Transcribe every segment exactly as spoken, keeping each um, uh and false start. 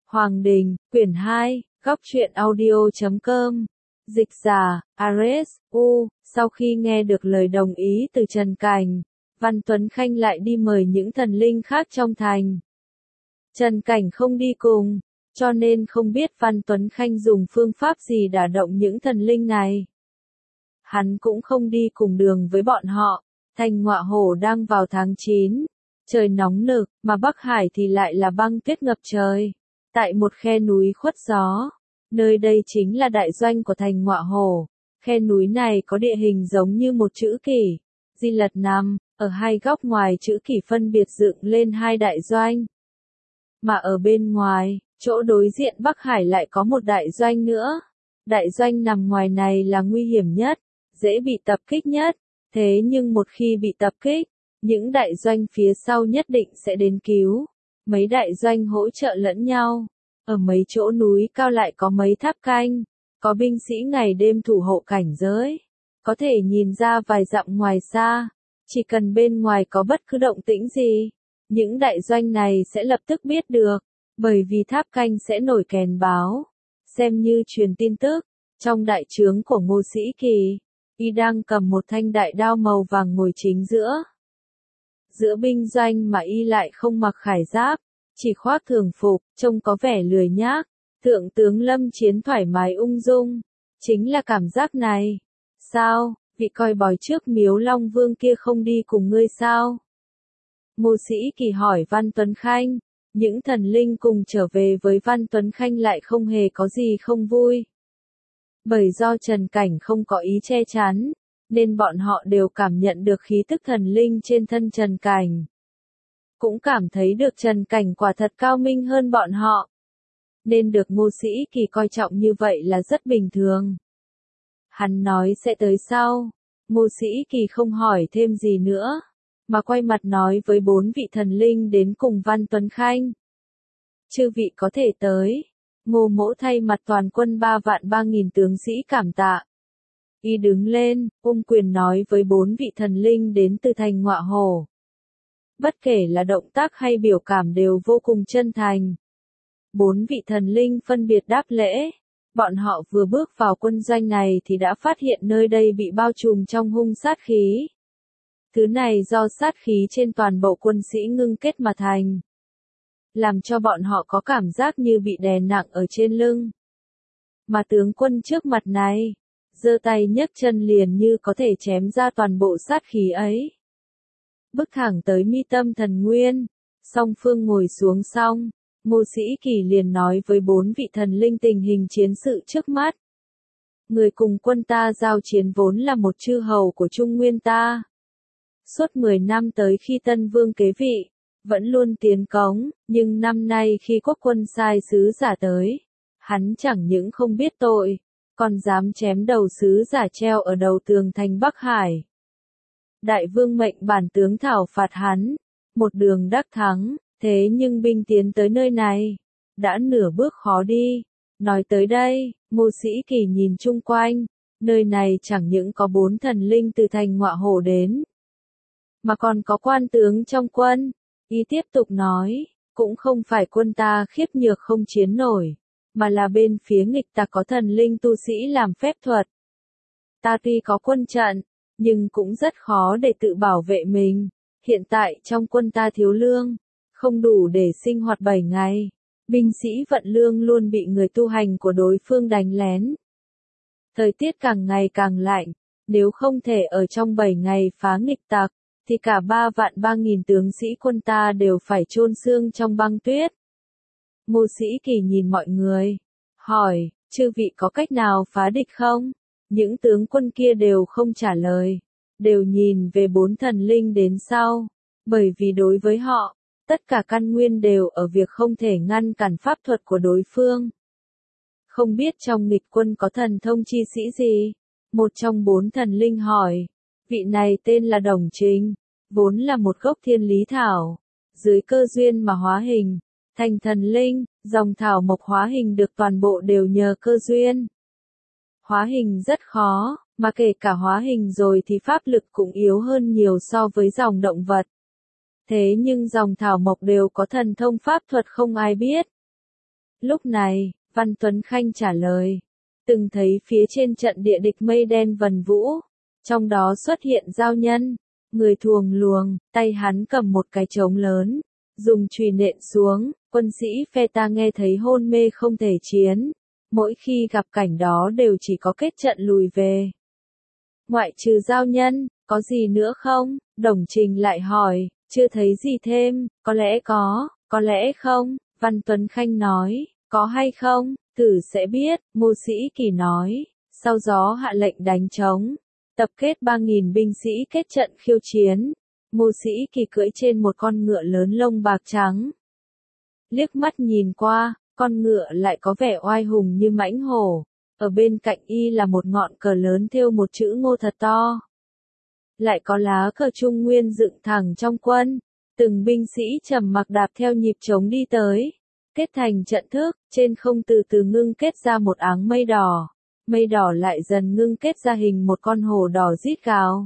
Hoàng Đình, quyển hai, góc truyện audio chấm com. Dịch giả, Ares, U, sau khi nghe được lời đồng ý từ Trần Cảnh, Văn Tuấn Khanh lại đi mời những thần linh khác trong thành. Trần Cảnh không đi cùng, cho nên không biết Văn Tuấn Khanh dùng phương pháp gì đả động những thần linh này. Hắn cũng không đi cùng đường với bọn họ, thành Ngọa Hổ đang vào tháng chín, trời nóng nực, mà Bắc Hải thì lại là băng tuyết ngập trời. Tại một khe núi khuất gió, nơi đây chính là đại doanh của thành Ngọa Hổ. Khe núi này có địa hình giống như một chữ kỷ, Di Lật nằm, ở hai góc ngoài chữ kỷ phân biệt dựng lên hai đại doanh. Mà ở bên ngoài, chỗ đối diện Bắc Hải lại có một đại doanh nữa. Đại doanh nằm ngoài này là nguy hiểm nhất, dễ bị tập kích nhất, thế nhưng một khi bị tập kích, những đại doanh phía sau nhất định sẽ đến cứu. Mấy đại doanh hỗ trợ lẫn nhau, ở mấy chỗ núi cao lại có mấy tháp canh, có binh sĩ ngày đêm thủ hộ cảnh giới, có thể nhìn ra vài dặm ngoài xa, chỉ cần bên ngoài có bất cứ động tĩnh gì, những đại doanh này sẽ lập tức biết được, bởi vì tháp canh sẽ nổi kèn báo, xem như truyền tin tức. Trong đại trướng của Ngô Sĩ Kỳ, y đang cầm một thanh đại đao màu vàng ngồi chính giữa. Giữa binh doanh mà y lại không mặc khải giáp, chỉ khoác thường phục, trông có vẻ lười nhác. Thượng tướng Lâm Chiến thoải mái ung dung, chính là cảm giác này. Sao, vị coi bói trước Miếu Long Vương kia không đi cùng ngươi sao? Ngô Sĩ Kỳ hỏi Văn Tuấn Khanh, những thần linh cùng trở về với Văn Tuấn Khanh lại không hề có gì không vui. Bởi do Trần Cảnh không có ý che chắn, nên bọn họ đều cảm nhận được khí tức thần linh trên thân Trần Cảnh. Cũng cảm thấy được Trần Cảnh quả thật cao minh hơn bọn họ. Nên được Ngô Sĩ Kỳ coi trọng như vậy là rất bình thường. Hắn nói sẽ tới sau. Ngô Sĩ Kỳ không hỏi thêm gì nữa, mà quay mặt nói với bốn vị thần linh đến cùng Văn Tuấn Khanh. Chư vị có thể tới. Ngô Mỗ thay mặt toàn quân ba vạn ba nghìn tướng sĩ cảm tạ. Y đứng lên, ôm quyền nói với bốn vị thần linh đến từ thành Ngọa Hổ. Bất kể là động tác hay biểu cảm đều vô cùng chân thành. Bốn vị thần linh phân biệt đáp lễ. Bọn họ vừa bước vào quân doanh này thì đã phát hiện nơi đây bị bao trùm trong hung sát khí. Thứ này do sát khí trên toàn bộ quân sĩ ngưng kết mà thành, làm cho bọn họ có cảm giác như bị đè nặng ở trên lưng. Mà tướng quân trước mặt này, giơ tay nhấc chân liền như có thể chém ra toàn bộ sát khí ấy. Bước thẳng tới mi tâm thần nguyên, song phương ngồi xuống xong, Ngô Sĩ Kỳ liền nói với bốn vị thần linh tình hình chiến sự trước mắt. Người cùng quân ta giao chiến vốn là một chư hầu của Trung Nguyên ta. Suốt mười năm tới khi Tân Vương kế vị, vẫn luôn tiến cống, nhưng năm nay khi quốc quân sai sứ giả tới, hắn chẳng những không biết tội, còn dám chém đầu sứ giả treo ở đầu tường thành Bắc Hải. Đại vương mệnh bản tướng thảo phạt hắn, một đường đắc thắng, thế nhưng binh tiến tới nơi này, đã nửa bước khó đi. Nói tới đây, Ngô Sĩ Kỳ nhìn chung quanh, nơi này chẳng những có bốn thần linh từ thành Ngọa Hổ đến, mà còn có quan tướng trong quân. Y tiếp tục nói, cũng không phải quân ta khiếp nhược không chiến nổi, mà là bên phía nghịch ta có thần linh tu sĩ làm phép thuật. Ta tuy có quân trận, nhưng cũng rất khó để tự bảo vệ mình. Hiện tại trong quân ta thiếu lương, không đủ để sinh hoạt bảy ngày. Binh sĩ vận lương luôn bị người tu hành của đối phương đánh lén. Thời tiết càng ngày càng lạnh, nếu không thể ở trong bảy ngày phá nghịch tặc, thì cả ba vạn ba nghìn tướng sĩ quân ta đều phải chôn xương trong băng tuyết. Ngô Sĩ Kỳ nhìn mọi người, hỏi, chư vị có cách nào phá địch không? Những tướng quân kia đều không trả lời, đều nhìn về bốn thần linh đến sau, bởi vì đối với họ, tất cả căn nguyên đều ở việc không thể ngăn cản pháp thuật của đối phương. Không biết trong nghịch quân có thần thông chi sĩ gì? Một trong bốn thần linh hỏi. Vị này tên là Đồng Trình, vốn là một gốc thiên lý thảo, dưới cơ duyên mà hóa hình, thành thần linh, dòng thảo mộc hóa hình được toàn bộ đều nhờ cơ duyên. Hóa hình rất khó, mà kể cả hóa hình rồi thì pháp lực cũng yếu hơn nhiều so với dòng động vật. Thế nhưng dòng thảo mộc đều có thần thông pháp thuật không ai biết. Lúc này, Văn Tuấn Khanh trả lời. Từng thấy phía trên trận địa địch mây đen vần vũ. Trong đó xuất hiện Giao Nhân. Người thuồng luồng, tay hắn cầm một cái trống lớn. Dùng chùy nện xuống, quân sĩ phe ta nghe thấy hôn mê không thể chiến. Mỗi khi gặp cảnh đó đều chỉ có kết trận lùi về. Ngoại trừ Giao Nhân, có gì nữa không? Đồng Trình lại hỏi, chưa thấy gì thêm, có lẽ có, có lẽ không. Văn Tuấn Khanh nói, có hay không, thử sẽ biết. Ngô Sĩ Kỳ nói, sau gió hạ lệnh đánh trống, tập kết ba nghìn binh sĩ kết trận khiêu chiến. Ngô Sĩ Kỳ cưỡi trên một con ngựa lớn lông bạc trắng. Liếc mắt nhìn qua, con ngựa lại có vẻ oai hùng như mãnh hổ. Ở bên cạnh y là một ngọn cờ lớn thêu một chữ Ngô thật to. Lại có lá cờ Trung Nguyên dựng thẳng trong quân. Từng binh sĩ trầm mặc đạp theo nhịp trống đi tới. Kết thành trận thức, trên không từ từ ngưng kết ra một áng mây đỏ. Mây đỏ lại dần ngưng kết ra hình một con hổ đỏ rít gào.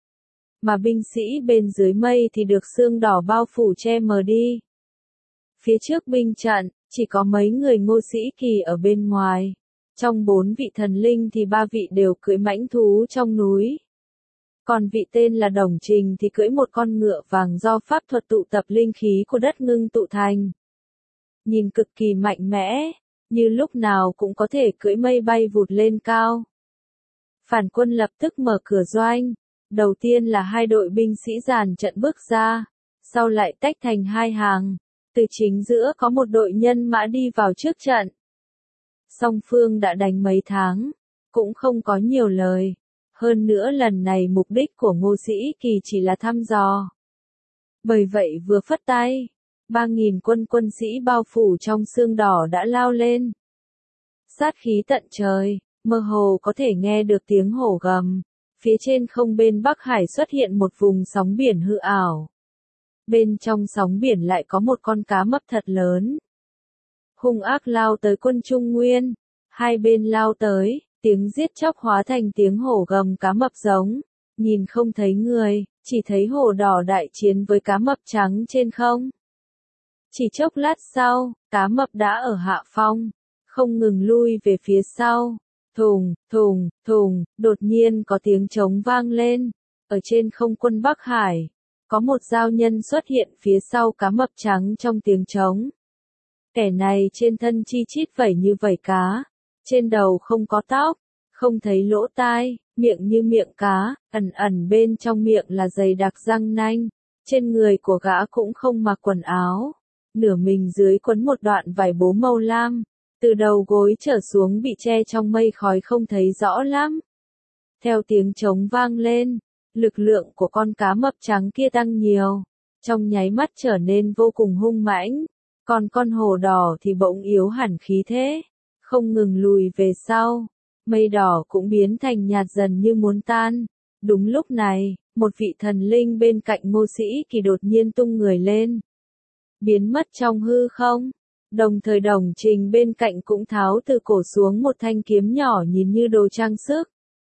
Mà binh sĩ bên dưới mây thì được sương đỏ bao phủ che mờ đi. Phía trước binh trận, chỉ có mấy người Ngô Sĩ Kỳ ở bên ngoài. Trong bốn vị thần linh thì ba vị đều cưỡi mãnh thú trong núi. Còn vị tên là Đồng Trình thì cưỡi một con ngựa vàng do pháp thuật tụ tập linh khí của đất ngưng tụ thành. Nhìn cực kỳ mạnh mẽ, như lúc nào cũng có thể cưỡi mây bay vụt lên cao. Phản quân lập tức mở cửa doanh. Đầu tiên là hai đội binh sĩ dàn trận bước ra, sau lại tách thành hai hàng. Từ chính giữa có một đội nhân mã đi vào trước trận. Song phương đã đánh mấy tháng, cũng không có nhiều lời. Hơn nữa lần này mục đích của Ngô Sĩ Kỳ chỉ là thăm dò. Bởi vậy vừa phất tay, ba nghìn quân quân sĩ bao phủ trong sương đỏ đã lao lên. Sát khí tận trời, mơ hồ có thể nghe được tiếng hổ gầm. Phía trên không bên Bắc Hải xuất hiện một vùng sóng biển hư ảo. Bên trong sóng biển lại có một con cá mập thật lớn. Hung ác lao tới quân Trung Nguyên. Hai bên lao tới, tiếng giết chóc hóa thành tiếng hổ gầm cá mập giống. Nhìn không thấy người, chỉ thấy hổ đỏ đại chiến với cá mập trắng trên không. Chỉ chốc lát sau, cá mập đã ở hạ phong, không ngừng lui về phía sau. Thùng, thùng, thùng, đột nhiên có tiếng trống vang lên. Ở trên không quân Bắc Hải, có một giao nhân xuất hiện phía sau cá mập trắng trong tiếng trống. Kẻ này trên thân chi chít vảy như vảy cá, trên đầu không có tóc, không thấy lỗ tai, miệng như miệng cá, ẩn ẩn bên trong miệng là dày đặc răng nanh. Trên người của gã cũng không mặc quần áo, nửa mình dưới quấn một đoạn vải bố màu lam. Từ đầu gối trở xuống bị che trong mây khói không thấy rõ lắm. Theo tiếng trống vang lên, lực lượng của con cá mập trắng kia tăng nhiều, trong nháy mắt trở nên vô cùng hung mãnh. Còn con hổ đỏ thì bỗng yếu hẳn khí thế, không ngừng lùi về sau. Mây đỏ cũng biến thành nhạt dần như muốn tan. Đúng lúc này, một vị thần linh bên cạnh Ngô Sĩ Kỳ đột nhiên tung người lên, biến mất trong hư không. Đồng thời Đồng Trình bên cạnh cũng tháo từ cổ xuống một thanh kiếm nhỏ nhìn như đồ trang sức.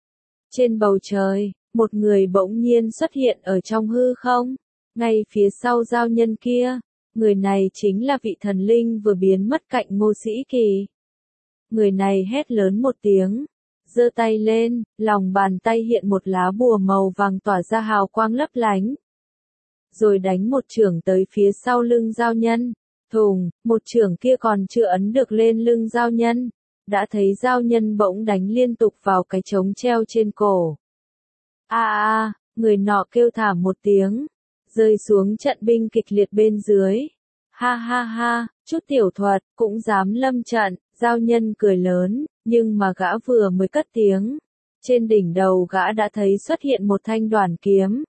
Trên bầu trời, một người bỗng nhiên xuất hiện ở trong hư không, ngay phía sau giao nhân kia. Người này chính là vị thần linh vừa biến mất cạnh Ngô Sĩ Kỳ. Người này hét lớn một tiếng, giơ tay lên, lòng bàn tay hiện một lá bùa màu vàng tỏa ra hào quang lấp lánh. Rồi đánh một chưởng tới phía sau lưng giao nhân. Thùng, một chưởng kia còn chưa ấn được lên lưng giao nhân, đã thấy giao nhân bỗng đánh liên tục vào cái trống treo trên cổ. A a, người nọ kêu thảm một tiếng, rơi xuống trận binh kịch liệt bên dưới. Ha ha ha, chút tiểu thuật, cũng dám lâm trận. Giao nhân cười lớn, nhưng mà gã vừa mới cất tiếng, trên đỉnh đầu gã đã thấy xuất hiện một thanh đoản kiếm,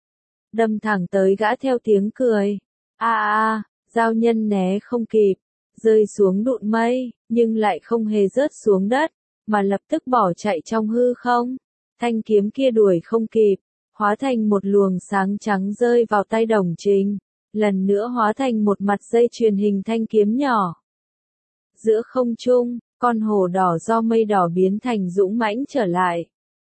đâm thẳng tới gã theo tiếng cười. A a, giao nhân né không kịp, rơi xuống đụn mây, nhưng lại không hề rớt xuống đất, mà lập tức bỏ chạy trong hư không. Thanh kiếm kia đuổi không kịp, hóa thành một luồng sáng trắng rơi vào tay Đồng Trình, lần nữa hóa thành một mặt dây chuyền hình thanh kiếm nhỏ. Giữa không trung, con hổ đỏ do mây đỏ biến thành dũng mãnh trở lại,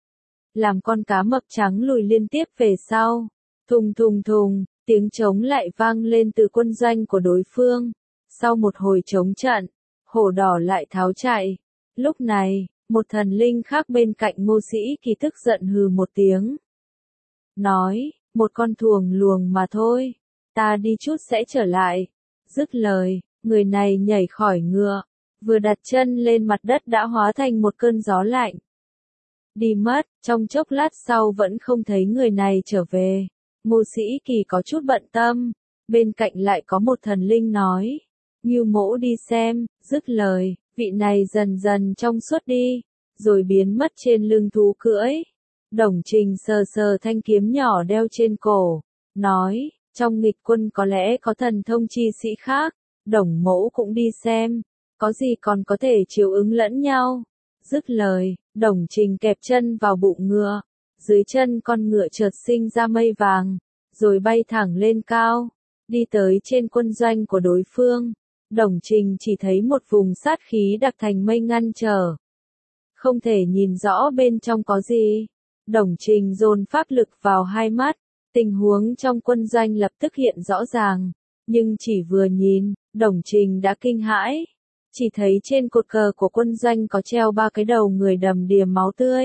làm con cá mập trắng lùi liên tiếp về sau. Thùng thùng thùng, tiếng trống lại vang lên từ quân doanh của đối phương. Sau một hồi chống trận, Hổ đỏ lại tháo chạy. Lúc này, một thần linh khác bên cạnh Ngô Sĩ Kỳ tức giận hừ một tiếng. Nói, một con thuồng luồng mà thôi, ta đi chút sẽ trở lại. Dứt lời, người này nhảy khỏi ngựa, vừa đặt chân lên mặt đất đã hóa thành một cơn gió lạnh. Đi mất, trong chốc lát sau vẫn không thấy người này trở về. Ngô Sĩ Kỳ có chút bận tâm, bên cạnh lại có một thần linh nói, Ngưu Mỗ đi xem. Dứt lời, vị này dần dần trong suốt đi, rồi biến mất trên lưng thú cưỡi. Đồng Trình sờ sờ thanh kiếm nhỏ đeo trên cổ, nói, trong nghịch quân có lẽ có thần thông chi sĩ khác, Đồng Mỗ cũng đi xem, có gì còn có thể chiếu ứng lẫn nhau. Dứt lời, Đồng Trình kẹp chân vào bụng ngựa, dưới chân con ngựa chợt sinh ra mây vàng, rồi bay thẳng lên cao, đi tới trên quân doanh của đối phương. Đồng Trình chỉ thấy một vùng sát khí đặc thành mây ngăn trở, không thể nhìn rõ bên trong có gì. Đồng Trình dồn pháp lực vào hai mắt, tình huống trong quân doanh lập tức hiện rõ ràng, nhưng chỉ vừa nhìn, Đồng Trình đã kinh hãi. Chỉ thấy trên cột cờ của quân doanh có treo ba cái đầu người đầm đìa máu tươi.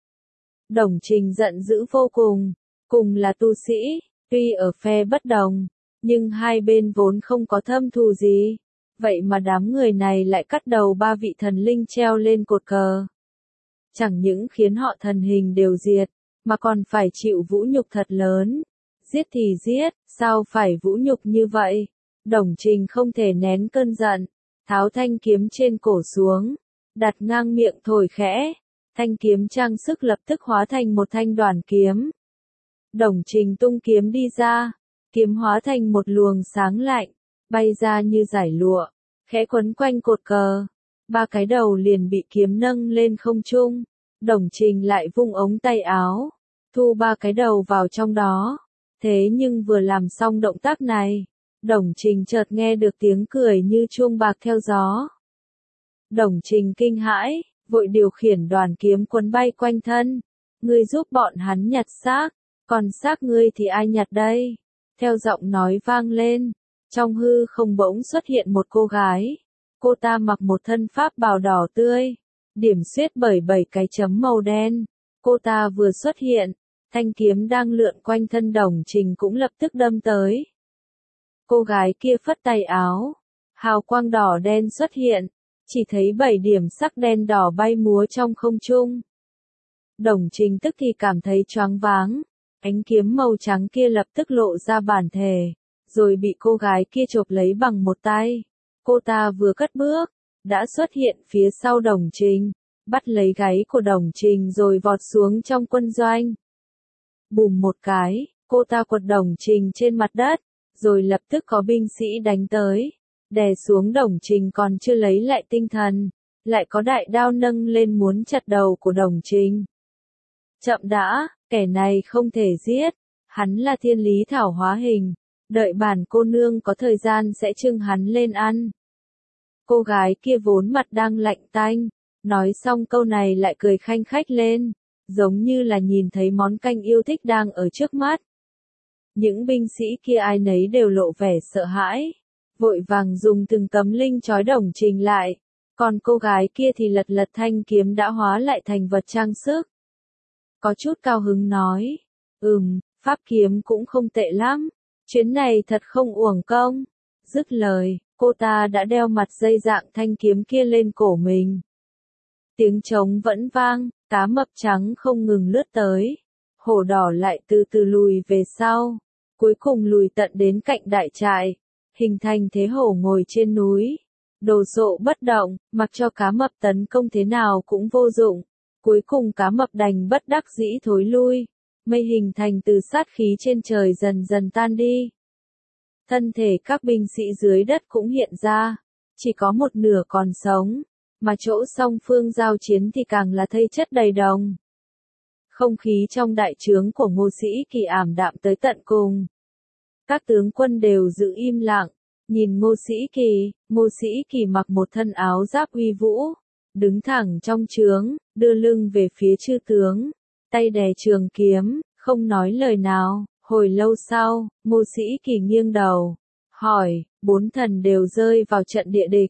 Đồng Trình giận dữ vô cùng, cùng là tu sĩ, tuy ở phe bất đồng, nhưng hai bên vốn không có thâm thù gì, vậy mà đám người này lại cắt đầu ba vị thần linh treo lên cột cờ. Chẳng những khiến họ thần hình đều diệt, mà còn phải chịu vũ nhục thật lớn. Giết thì giết, sao phải vũ nhục như vậy? Đồng Trình không thể nén cơn giận, tháo thanh kiếm trên cổ xuống, đặt ngang miệng thổi khẽ, thanh kiếm trang sức lập tức hóa thành một thanh đoàn kiếm. Đồng Trình tung kiếm đi ra, kiếm hóa thành một luồng sáng lạnh, bay ra như dải lụa, khẽ quấn quanh cột cờ. Ba cái đầu liền bị kiếm nâng lên không trung. Đồng Trình lại vung ống tay áo, thu ba cái đầu vào trong đó. Thế nhưng vừa làm xong động tác này, Đồng Trình chợt nghe được tiếng cười như chuông bạc theo gió. Đồng Trình kinh hãi, vội điều khiển đoàn kiếm quấn bay quanh thân. Ngươi giúp bọn hắn nhặt xác, còn xác ngươi thì ai nhặt đây? Theo giọng nói vang lên, trong hư không bỗng xuất hiện một cô gái. Cô ta mặc một thân pháp bào đỏ tươi, điểm xuyết bởi bảy cái chấm màu đen. Cô ta vừa xuất hiện, thanh kiếm đang lượn quanh thân Đồng Trình cũng lập tức đâm tới. Cô gái kia phất tay áo, hào quang đỏ đen xuất hiện, chỉ thấy bảy điểm sắc đen đỏ bay múa trong không trung. Đồng Trình tức thì cảm thấy choáng váng, ánh kiếm màu trắng kia lập tức lộ ra bản thể, rồi bị cô gái kia chộp lấy bằng một tay. Cô ta vừa cất bước, đã xuất hiện phía sau Đồng Trình, bắt lấy gáy của Đồng Trình rồi vọt xuống trong quân doanh. Bùm một cái, cô ta quật Đồng Trình trên mặt đất, rồi lập tức có binh sĩ đánh tới, đè xuống Đồng Trình còn chưa lấy lại tinh thần, lại có đại đao nâng lên muốn chặt đầu của Đồng Trình. Chậm đã, kẻ này không thể giết, hắn là thiên lý thảo hóa hình, đợi bản cô nương có thời gian sẽ trưng hắn lên ăn. Cô gái kia vốn mặt đang lạnh tanh, nói xong câu này lại cười khanh khách lên, giống như là nhìn thấy món canh yêu thích đang ở trước mắt. Những binh sĩ kia ai nấy đều lộ vẻ sợ hãi, vội vàng dùng từng tấm linh trói Đồng Trình lại, còn cô gái kia thì lật lật thanh kiếm đã hóa lại thành vật trang sức. Có chút cao hứng nói, ừm, pháp kiếm cũng không tệ lắm, chuyến này thật không uổng công. Dứt lời, cô ta đã đeo mặt dây dạng thanh kiếm kia lên cổ mình. Tiếng trống vẫn vang, cá mập trắng không ngừng lướt tới. Hổ đỏ lại từ từ lùi về sau, cuối cùng lùi tận đến cạnh đại trại, hình thành thế hổ ngồi trên núi. Đồ Sộ bất động, mặc cho cá mập tấn công thế nào cũng vô dụng. Cuối cùng cá mập đành bất đắc dĩ thối lui, mây hình thành từ sát khí trên trời dần dần tan đi. Thân thể các binh sĩ dưới đất cũng hiện ra, chỉ có một nửa còn sống, mà chỗ song phương giao chiến thì càng là thây chất đầy đồng. Không khí trong đại trướng của Ngô Sĩ Kỳ ảm đạm tới tận cùng. Các tướng quân đều giữ im lặng, nhìn Ngô Sĩ Kỳ. Ngô Sĩ Kỳ mặc một thân áo giáp uy vũ, đứng thẳng trong trướng, đưa lưng về phía chư tướng, tay đè trường kiếm, không nói lời nào. Hồi lâu sau, Ngô Sĩ Kỳ nghiêng đầu, hỏi, bốn thần đều rơi vào trận địa địch,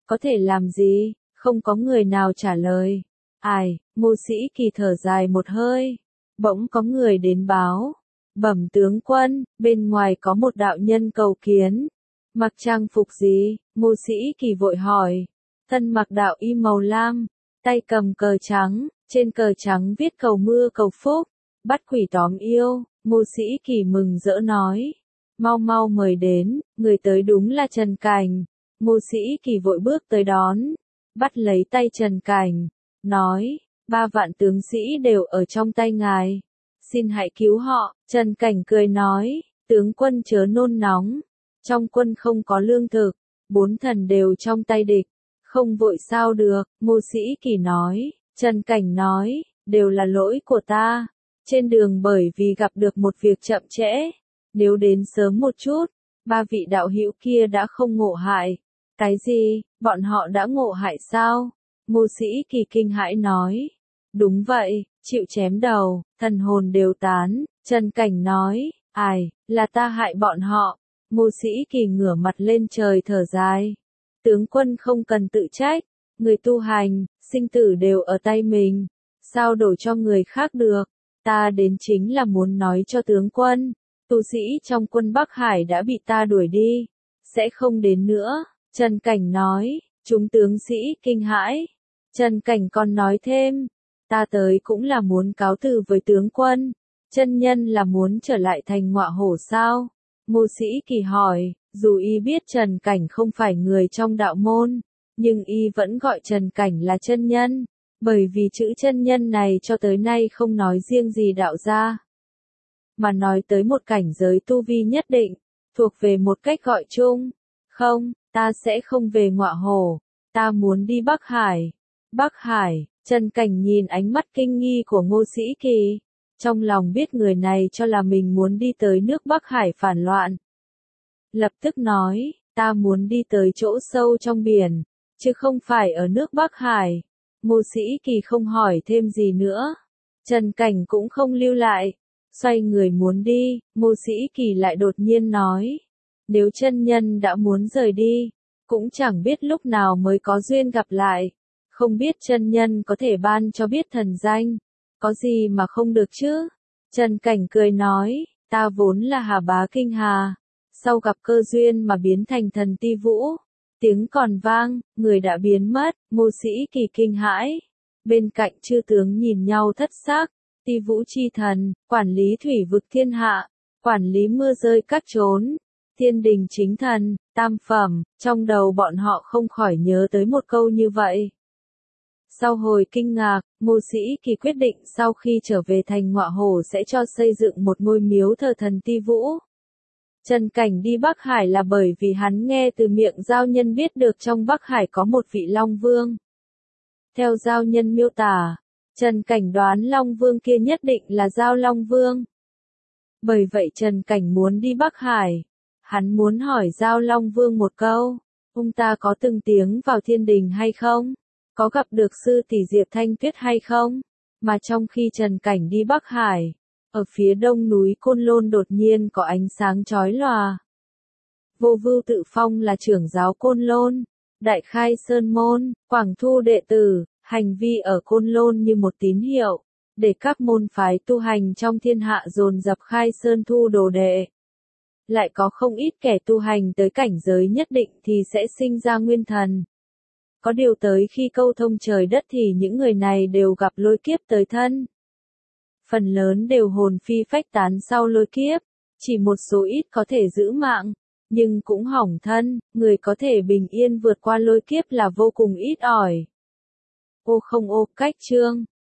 có thể làm gì, không có người nào trả lời. Ai, Ngô Sĩ Kỳ thở dài một hơi, bỗng có người đến báo, bẩm tướng quân, bên ngoài có một đạo nhân cầu kiến. Mặc trang phục gì? Ngô Sĩ Kỳ vội hỏi. Thân mặc đạo y màu lam, tay cầm cờ trắng, trên cờ trắng viết cầu mưa cầu phúc, bắt quỷ tóm yêu. Ngô Sĩ Kỳ mừng rỡ nói, mau mau mời đến, người tới đúng là Trần Cảnh. Ngô Sĩ Kỳ vội bước tới đón, bắt lấy tay Trần Cảnh, nói, ba vạn tướng sĩ đều ở trong tay ngài, xin hãy cứu họ. Trần Cảnh cười nói, tướng quân chớ nôn nóng, trong quân không có lương thực, bốn thần đều trong tay địch, không vội sao được. Ngô Sĩ Kỳ nói, Trần Cảnh nói, đều là lỗi của ta, trên đường bởi vì gặp được một việc chậm trễ, nếu đến sớm một chút, ba vị đạo hữu kia đã không ngộ hại. Cái gì, bọn họ đã ngộ hại sao? Ngô Sĩ Kỳ kinh hãi nói, đúng vậy, chịu chém đầu, thần hồn đều tán. Trần Cảnh nói, ai, là ta hại bọn họ. Ngô Sĩ Kỳ ngửa mặt lên trời thở dài, tướng quân không cần tự trách, người tu hành, sinh tử đều ở tay mình, sao đổ cho người khác được. Ta đến chính là muốn nói cho tướng quân, tu sĩ trong quân Bắc Hải đã bị ta đuổi đi, sẽ không đến nữa. Trần Cảnh nói, chúng tướng sĩ kinh hãi. Trần Cảnh còn nói thêm, ta tới cũng là muốn cáo từ với tướng quân, chân nhân là muốn trở lại thành Ngọa Hổ sao? Ngô Sĩ Kỳ hỏi, dù y biết Trần Cảnh không phải người trong đạo môn, nhưng y vẫn gọi Trần Cảnh là chân nhân, bởi vì chữ chân nhân này cho tới nay không nói riêng gì đạo gia, mà nói tới một cảnh giới tu vi nhất định, thuộc về một cách gọi chung. Không, ta sẽ không về Ngọa Hổ, ta muốn đi Bắc Hải. Bắc Hải, Trần Cảnh nhìn ánh mắt kinh nghi của Ngô Sĩ Kỳ, trong lòng biết người này cho là mình muốn đi tới nước Bắc Hải phản loạn. Lập tức nói, ta muốn đi tới chỗ sâu trong biển, chứ không phải ở nước Bắc Hải. Ngô Sĩ Kỳ không hỏi thêm gì nữa. Trần Cảnh cũng không lưu lại, xoay người muốn đi. Ngô Sĩ Kỳ lại đột nhiên nói, nếu chân nhân đã muốn rời đi, cũng chẳng biết lúc nào mới có duyên gặp lại, không biết chân nhân có thể ban cho biết thần danh, có gì mà không được chứ? Trần Cảnh cười nói, ta vốn là Hà Bá Kinh Hà, sau gặp cơ duyên mà biến thành thần Ti Vũ. Tiếng còn vang, người đã biến mất. Ngô Sĩ Kỳ kinh hãi, bên cạnh chư tướng nhìn nhau thất sắc. Ti Vũ chi thần, quản lý thủy vực thiên hạ, quản lý mưa rơi các chốn, thiên đình chính thần, tam phẩm, trong đầu bọn họ không khỏi nhớ tới một câu như vậy. Sau hồi kinh ngạc, Ngô Sĩ Kỳ quyết định sau khi trở về thành Ngọa Hổ sẽ cho xây dựng một ngôi miếu thờ thần Ti Vũ. Trần Cảnh đi Bắc Hải là bởi vì hắn nghe từ miệng giao nhân biết được trong Bắc Hải có một vị Long Vương. Theo giao nhân miêu tả, Trần Cảnh đoán Long Vương kia nhất định là Giao Long Vương. Bởi vậy Trần Cảnh muốn đi Bắc Hải. Hắn muốn hỏi Giao Long Vương một câu, ông ta có từng tiếng vào thiên đình hay không? Có gặp được sư tỷ Diệp Thanh Tuyết hay không? Mà trong khi Trần Cảnh đi Bắc Hải, ở phía đông núi Côn Lôn đột nhiên có ánh sáng chói lòa. Vô Vưu Tự Phong là trưởng giáo Côn Lôn, đại khai sơn môn, quảng thu đệ tử, hành vi ở Côn Lôn như một tín hiệu, để các môn phái tu hành trong thiên hạ dồn dập khai sơn thu đồ đệ. Lại có không ít kẻ tu hành tới cảnh giới nhất định thì sẽ sinh ra nguyên thần. Có điều tới khi câu thông trời đất thì những người này đều gặp lôi kiếp tới thân. Phần lớn đều hồn phi phách tán sau lôi kiếp, chỉ một số ít có thể giữ mạng, nhưng cũng hỏng thân, người có thể bình yên vượt qua lôi kiếp là vô cùng ít ỏi. Ô không ô, cách chương.